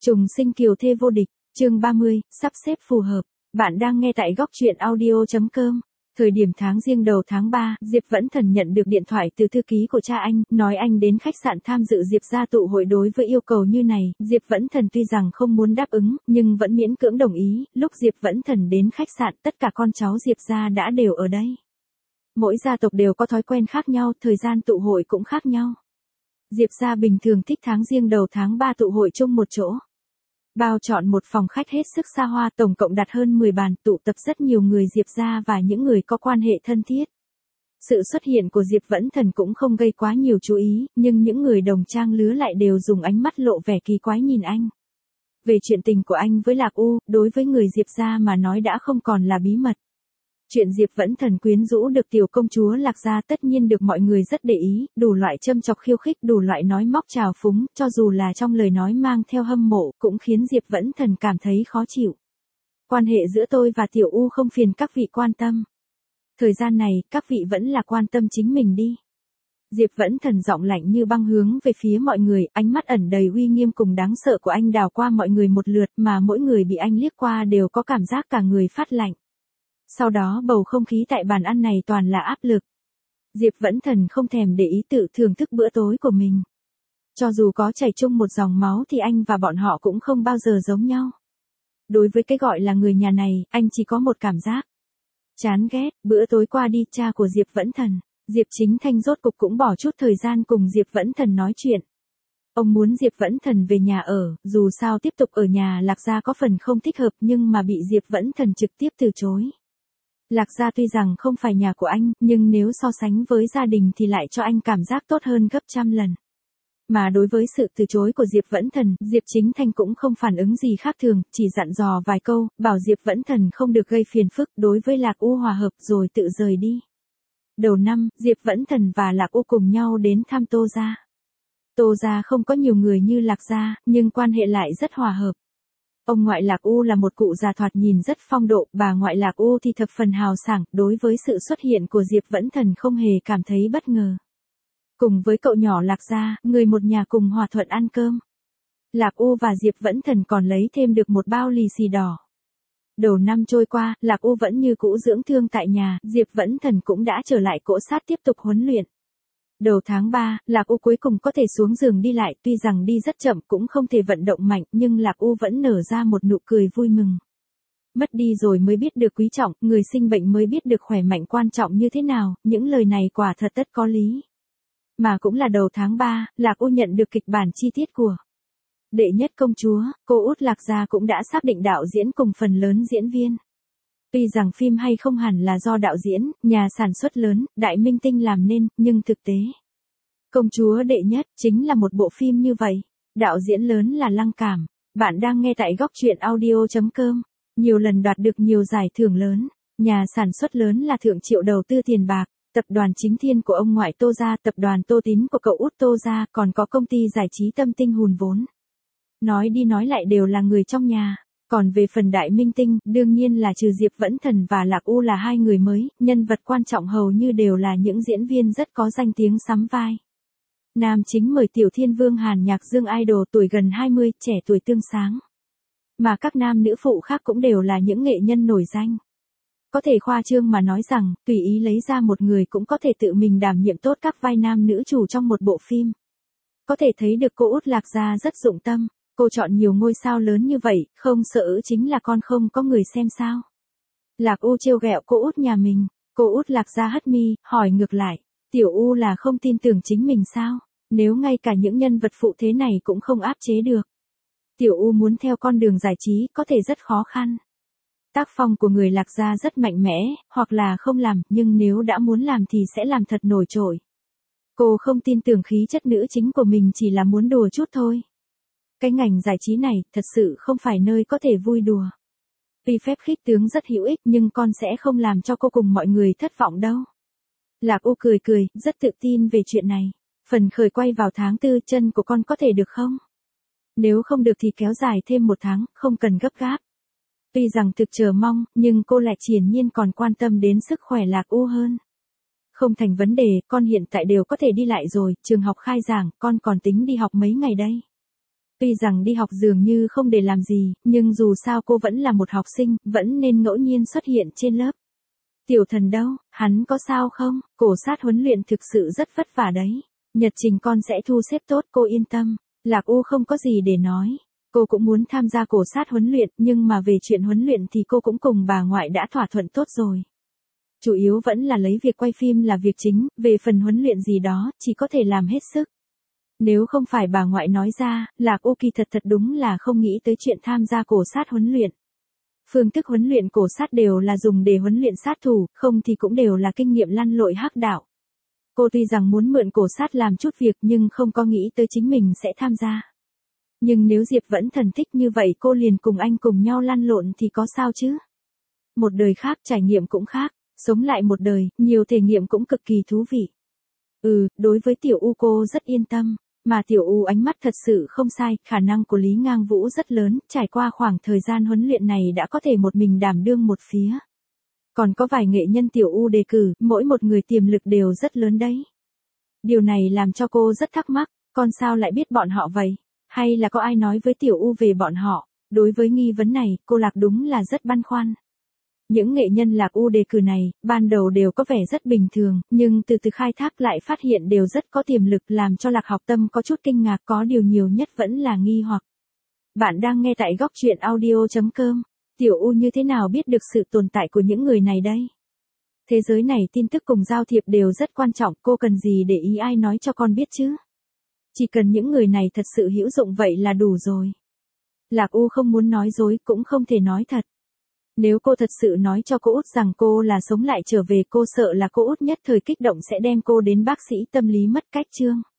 Trùng sinh kiều thê vô địch, chương 30, sắp xếp phù hợp. Bạn đang nghe tại góc truyện audio.com. Thời điểm tháng Giêng đầu tháng 3, Diệp Vẫn Thần nhận được điện thoại từ thư ký của cha anh, nói anh đến khách sạn tham dự Diệp gia tụ hội. Đối với yêu cầu như này, Diệp Vẫn Thần tuy rằng không muốn đáp ứng, nhưng vẫn miễn cưỡng đồng ý. Lúc Diệp Vẫn Thần đến khách sạn, tất cả con cháu Diệp gia đã đều ở đây. Mỗi gia tộc đều có thói quen khác nhau, thời gian tụ hội cũng khác nhau. Diệp gia bình thường thích tháng Giêng đầu tháng 3 tụ hội chung một chỗ. Bao chọn một phòng khách hết sức xa hoa, tổng cộng đặt hơn 10 bàn, tụ tập rất nhiều người Diệp gia và những người có quan hệ thân thiết. Sự xuất hiện của Diệp Vẫn Thần cũng không gây quá nhiều chú ý, nhưng những người đồng trang lứa lại đều dùng ánh mắt lộ vẻ kỳ quái nhìn anh. Về chuyện tình của anh với Lạc U, đối với người Diệp gia mà nói đã không còn là bí mật. Chuyện Diệp Vẫn Thần quyến rũ được tiểu công chúa Lạc gia tất nhiên được mọi người rất để ý, đủ loại châm chọc khiêu khích, đủ loại nói móc trào phúng, cho dù là trong lời nói mang theo hâm mộ, cũng khiến Diệp Vẫn Thần cảm thấy khó chịu. Quan hệ giữa tôi và Tiểu U không phiền các vị quan tâm. Thời gian này, các vị vẫn là quan tâm chính mình đi. Diệp Vẫn Thần giọng lạnh như băng hướng về phía mọi người, ánh mắt ẩn đầy uy nghiêm cùng đáng sợ của anh đảo qua mọi người một lượt, mà mỗi người bị anh liếc qua đều có cảm giác cả người phát lạnh. Sau đó bầu không khí tại bàn ăn này toàn là áp lực. Diệp Vẫn Thần không thèm để ý tự thưởng thức bữa tối của mình. Cho dù có chảy chung một dòng máu thì anh và bọn họ cũng không bao giờ giống nhau. Đối với cái gọi là người nhà này, anh chỉ có một cảm giác. Chán ghét. Bữa tối qua đi, cha của Diệp Vẫn Thần, Diệp Chính Thanh rốt cục cũng bỏ chút thời gian cùng Diệp Vẫn Thần nói chuyện. Ông muốn Diệp Vẫn Thần về nhà ở, dù sao tiếp tục ở nhà Lạc gia có phần không thích hợp nhưng mà bị Diệp Vẫn Thần trực tiếp từ chối. Lạc gia tuy rằng không phải nhà của anh, nhưng nếu so sánh với gia đình thì lại cho anh cảm giác tốt hơn gấp trăm lần. Mà đối với sự từ chối của Diệp Vẫn Thần, Diệp Chính Thanh cũng không phản ứng gì khác thường, chỉ dặn dò vài câu, bảo Diệp Vẫn Thần không được gây phiền phức đối với Lạc U hòa hợp rồi tự rời đi. Đầu năm, Diệp Vẫn Thần và Lạc U cùng nhau đến thăm Tô gia. Tô gia không có nhiều người như Lạc gia, nhưng quan hệ lại rất hòa hợp. Ông ngoại Lạc U là một cụ già thoạt nhìn rất phong độ, bà ngoại Lạc U thì thập phần hào sảng, đối với sự xuất hiện của Diệp Vẫn Thần không hề cảm thấy bất ngờ. Cùng với cậu nhỏ Lạc gia, người một nhà cùng hòa thuận ăn cơm. Lạc U và Diệp Vẫn Thần còn lấy thêm được một bao lì xì đỏ. Đầu năm trôi qua, Lạc U vẫn như cũ dưỡng thương tại nhà, Diệp Vẫn Thần cũng đã trở lại cỗ sát tiếp tục huấn luyện. Đầu tháng 3, Lạc U cuối cùng có thể xuống giường đi lại, tuy rằng đi rất chậm cũng không thể vận động mạnh, nhưng Lạc U vẫn nở ra một nụ cười vui mừng. Mất đi rồi mới biết được quý trọng, người sinh bệnh mới biết được khỏe mạnh quan trọng như thế nào, những lời này quả thật tất có lý. Mà cũng là đầu tháng 3, Lạc U nhận được kịch bản chi tiết của Đệ Nhất Công Chúa, cô út Lạc gia cũng đã xác định đạo diễn cùng phần lớn diễn viên. Tuy rằng phim hay không hẳn là do đạo diễn, nhà sản xuất lớn, Đại Minh Tinh làm nên, nhưng thực tế, Công Chúa Đệ Nhất chính là một bộ phim như vậy. Đạo diễn lớn là Lăng Cảm. Bạn đang nghe tại góc truyện audio.com. Nhiều lần đoạt được nhiều giải thưởng lớn. Nhà sản xuất lớn là Thượng Triệu đầu tư tiền bạc. Tập đoàn Chính Thiên của ông ngoại Tô gia, tập đoàn Tô Tín của cậu út Tô gia, còn có công ty giải trí Tâm Tinh hùn vốn. Nói đi nói lại đều là người trong nhà. Còn về phần Đại Minh Tinh, đương nhiên là trừ Diệp Vẫn Thần và Lạc U là hai người mới, nhân vật quan trọng hầu như đều là những diễn viên rất có danh tiếng sắm vai. Nam chính mời Tiểu Thiên Vương Hàn Nhạc Dương idol tuổi gần 20, trẻ tuổi tươi sáng. Mà các nam nữ phụ khác cũng đều là những nghệ nhân nổi danh. Có thể khoa trương mà nói rằng, tùy ý lấy ra một người cũng có thể tự mình đảm nhiệm tốt các vai nam nữ chủ trong một bộ phim. Có thể thấy được cô út Lạc gia rất dụng tâm. Cô chọn nhiều ngôi sao lớn như vậy, không sợ chính là con không có người xem sao. Lạc U trêu ghẹo cô út nhà mình, cô út Lạc gia hất mi, hỏi ngược lại, Tiểu U là không tin tưởng chính mình sao, nếu ngay cả những nhân vật phụ thế này cũng không áp chế được. Tiểu U muốn theo con đường giải trí có thể rất khó khăn. Tác phong của người Lạc gia rất mạnh mẽ, hoặc là không làm, nhưng nếu đã muốn làm thì sẽ làm thật nổi trội. Cô không tin tưởng khí chất nữ chính của mình chỉ là muốn đùa chút thôi. Cái ngành giải trí này, thật sự không phải nơi có thể vui đùa. Tuy phép khích tướng rất hữu ích nhưng con sẽ không làm cho cô cùng mọi người thất vọng đâu. Lạc U cười cười, rất tự tin về chuyện này. Phần khởi quay vào tháng 4, chân của con có thể được không? Nếu không được thì kéo dài thêm 1 tháng, không cần gấp gáp. Tuy rằng thực chờ mong, nhưng cô lại hiển nhiên còn quan tâm đến sức khỏe Lạc U hơn. Không thành vấn đề, con hiện tại đều có thể đi lại rồi, trường học khai giảng, con còn tính đi học mấy ngày đây. Tuy rằng đi học dường như không để làm gì, nhưng dù sao cô vẫn là một học sinh, vẫn nên ngẫu nhiên xuất hiện trên lớp. Tiểu Thần đâu, hắn có sao không? Cổ sát huấn luyện thực sự rất vất vả đấy. Nhật trình con sẽ thu xếp tốt, cô yên tâm. Lạc U không có gì để nói. Cô cũng muốn tham gia cổ sát huấn luyện, nhưng mà về chuyện huấn luyện thì cô cũng cùng bà ngoại đã thỏa thuận tốt rồi. Chủ yếu vẫn là lấy việc quay phim là việc chính, về phần huấn luyện gì đó, chỉ có thể làm hết sức. Nếu không phải bà ngoại nói ra, Lạc U kỳ thật đúng là không nghĩ tới chuyện tham gia cổ sát huấn luyện. Phương thức huấn luyện cổ sát đều là dùng để huấn luyện sát thủ, không thì cũng đều là kinh nghiệm lăn lội hắc đạo. Cô tuy rằng muốn mượn cổ sát làm chút việc nhưng không có nghĩ tới chính mình sẽ tham gia. Nhưng nếu Diệp Vẫn Thần thích như vậy cô liền cùng anh cùng nhau lăn lộn thì có sao chứ? Một đời khác trải nghiệm cũng khác, sống lại một đời, nhiều thể nghiệm cũng cực kỳ thú vị. Đối với Tiểu U cô rất yên tâm, mà Tiểu U ánh mắt thật sự không sai, khả năng của Lý Ngang Vũ rất lớn, trải qua khoảng thời gian huấn luyện này đã có thể một mình đảm đương một phía. Còn có vài nghệ nhân Tiểu U đề cử, mỗi một người tiềm lực đều rất lớn đấy. Điều này làm cho cô rất thắc mắc, con sao lại biết bọn họ vậy? Hay là có ai nói với Tiểu U về bọn họ? Đối với nghi vấn này, cô Lạc đúng là rất băn khoăn. Những nghệ nhân Lạc U đề cử này, ban đầu đều có vẻ rất bình thường, nhưng từ từ khai thác lại phát hiện đều rất có tiềm lực làm cho Lạc Học Tâm có chút kinh ngạc, có điều nhiều nhất vẫn là nghi hoặc. Bạn đang nghe tại góc truyện audio.com. Tiểu U như thế nào biết được sự tồn tại của những người này đây? Thế giới này tin tức cùng giao thiệp đều rất quan trọng, cô cần gì để ý ai nói cho con biết chứ? Chỉ cần những người này thật sự hữu dụng vậy là đủ rồi. Lạc U không muốn nói dối cũng không thể nói thật. Nếu cô thật sự nói cho cô Út rằng cô là sống lại trở về cô sợ là cô Út nhất thời kích động sẽ đem cô đến bác sĩ tâm lý mất cách chương.